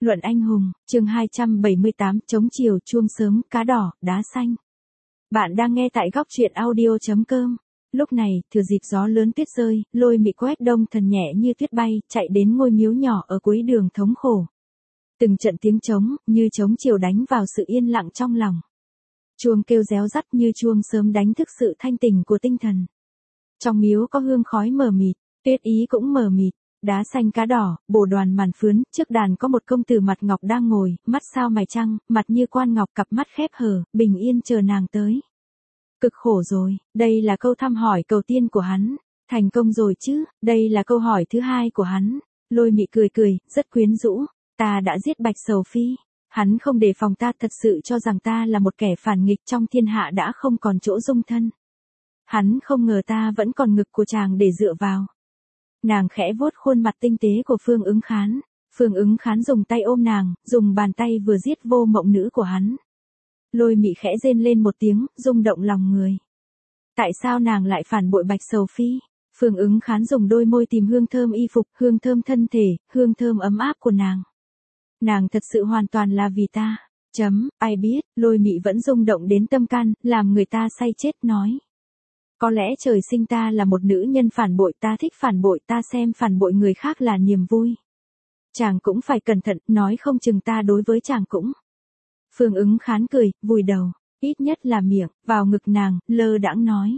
Luận anh hùng, chương 278, chống chiều chuông sớm, cá đỏ, đá xanh. Bạn đang nghe tại góc truyện audio.com. Lúc này, thừa dịp gió lớn tuyết rơi, Lôi Mị Quét Đông Thần nhẹ như tuyết bay, chạy đến ngôi miếu nhỏ ở cuối đường thống khổ. Từng trận tiếng trống, như trống chiều đánh vào sự yên lặng trong lòng. Chuông kêu réo rắt như chuông sớm đánh thức sự thanh tỉnh của tinh thần. Trong miếu có hương khói mờ mịt, tuyết ý cũng mờ mịt. Đá xanh cá đỏ, bồ đoàn màn phướn, trước đàn có một công tử mặt ngọc đang ngồi, mắt sao mày trăng, mặt như quan ngọc, cặp mắt khép hờ, bình yên chờ nàng tới. Cực khổ rồi, đây là câu thăm hỏi đầu tiên của hắn. Thành công rồi chứ, đây là câu hỏi thứ hai của hắn. Lôi Mị cười cười, rất quyến rũ. Ta đã giết Bạch Sầu Phi. Hắn không đề phòng, ta thật sự cho rằng ta là một kẻ phản nghịch trong thiên hạ đã không còn chỗ dung thân. Hắn không ngờ ta vẫn còn ngực của chàng để dựa vào. Nàng khẽ vuốt khuôn mặt tinh tế của Phương Ứng Khán. Phương Ứng Khán dùng tay ôm nàng, dùng bàn tay vừa giết vô mộng nữ của hắn. Lôi Mị khẽ rên lên một tiếng, rung động lòng người. Tại sao nàng lại phản bội Bạch Sầu Phi? Phương Ứng Khán dùng đôi môi tìm hương thơm y phục, hương thơm thân thể, hương thơm ấm áp của nàng. Nàng thật sự hoàn toàn là vì ta. Ai biết, Lôi Mị vẫn rung động đến tâm can, làm người ta say chết nói. Có lẽ trời sinh ta là một nữ nhân phản bội, ta thích phản bội, ta xem phản bội người khác là niềm vui. Chàng cũng phải cẩn thận, nói không chừng ta đối với chàng cũng. Phương Ứng Khán cười, vùi đầu, ít nhất là miệng, vào ngực nàng, lơ đãng nói.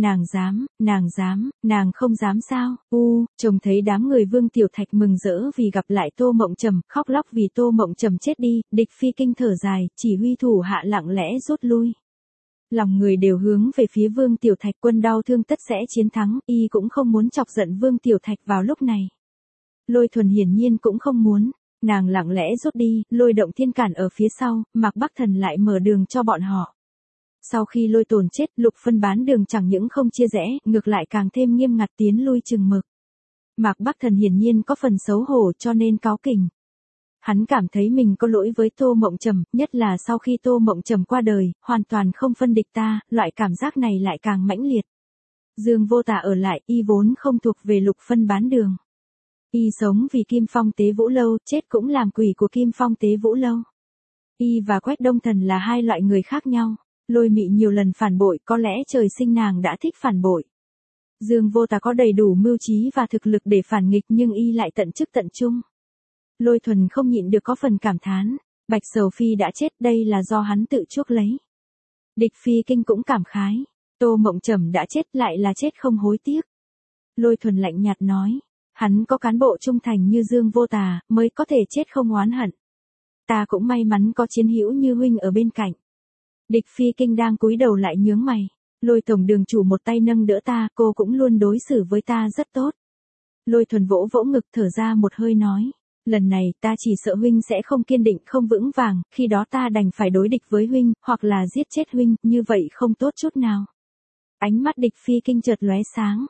Nàng không dám sao, trông thấy đám người Vương Tiểu Thạch mừng rỡ vì gặp lại Tô Mộng Trầm, khóc lóc vì Tô Mộng Trầm chết đi, Địch Phi Kinh thở dài, chỉ huy thủ hạ lặng lẽ rút lui. Lòng người đều hướng về phía Vương Tiểu Thạch, quân đau thương tất sẽ chiến thắng, y cũng không muốn chọc giận Vương Tiểu Thạch vào lúc này. Lôi Thuần hiển nhiên cũng không muốn, nàng lặng lẽ rút đi, Lôi Động Thiên cản ở phía sau, Mạc Bắc Thần lại mở đường cho bọn họ. Sau khi Lôi Tồn chết, Lục Phân bán đường chẳng những không chia rẽ, ngược lại càng thêm nghiêm ngặt tiến lui chừng mực. Mạc Bắc Thần hiển nhiên có phần xấu hổ cho nên cáu kỉnh. Hắn cảm thấy mình có lỗi với Tô Mộng Trầm, nhất là sau khi Tô Mộng Trầm qua đời, hoàn toàn không phân địch ta, loại cảm giác này lại càng mãnh liệt. Dương Vô Tà ở lại, y vốn không thuộc về Lục Phân bán đường. Y sống vì Kim Phong Tế Vũ Lâu, chết cũng làm quỷ của Kim Phong Tế Vũ Lâu. Y và Quách Đông Thần là hai loại người khác nhau. Lôi Mị nhiều lần phản bội, có lẽ trời sinh nàng đã thích phản bội. Dương Vô Tà có đầy đủ mưu trí và thực lực để phản nghịch, nhưng y lại tận chức tận trung. Lôi Thuần không nhịn được có phần cảm thán, Bạch Sầu Phi đã chết, đây là do hắn tự chuốc lấy. Địch Phi Kinh cũng cảm khái, Tô Mộng Trầm đã chết, lại là chết không hối tiếc. Lôi Thuần lạnh nhạt nói, hắn có cán bộ trung thành như Dương Vô Tà, mới có thể chết không oán hận. Ta cũng may mắn có chiến hữu như huynh ở bên cạnh. Địch Phi Kinh đang cúi đầu lại nhướng mày, Lôi tổng đường chủ một tay nâng đỡ ta, cô cũng luôn đối xử với ta rất tốt. Lôi Thuần vỗ vỗ ngực thở ra một hơi nói. Lần này ta chỉ sợ huynh sẽ không kiên định, không vững vàng, khi đó ta đành phải đối địch với huynh, hoặc là giết chết huynh, như vậy không tốt chút nào. Ánh mắt Địch Phi Kinh chợt lóe sáng.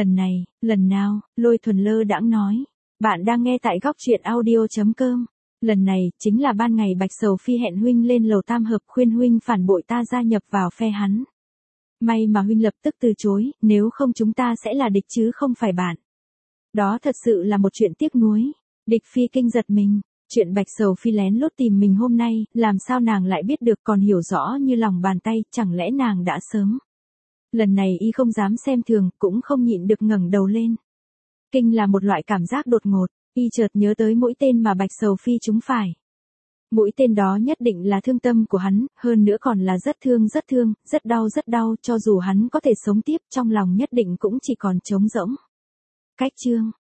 Lần nào, Lôi Thuần lơ đãng nói. Bạn đang nghe tại góc truyện audio.com. Lần này, chính là ban ngày Bạch Sầu Phi hẹn huynh lên lầu tam hợp, khuyên huynh phản bội ta gia nhập vào phe hắn. May mà huynh lập tức từ chối, nếu không chúng ta sẽ là địch chứ không phải bạn. Đó thật sự là một chuyện tiếc nuối. Địch Phi Kinh giật mình, chuyện Bạch Sầu Phi lén lút tìm mình hôm nay, làm sao nàng lại biết được, còn hiểu rõ như lòng bàn tay, chẳng lẽ nàng đã sớm. Lần này y không dám xem thường, cũng không nhịn được ngẩng đầu lên. Kinh là một loại cảm giác đột ngột, y chợt nhớ tới mũi tên mà Bạch Sầu Phi trúng phải. Mũi tên đó nhất định là thương tâm của hắn, hơn nữa còn là rất thương, rất đau, cho dù hắn có thể sống tiếp, trong lòng nhất định cũng chỉ còn trống rỗng. Cách chương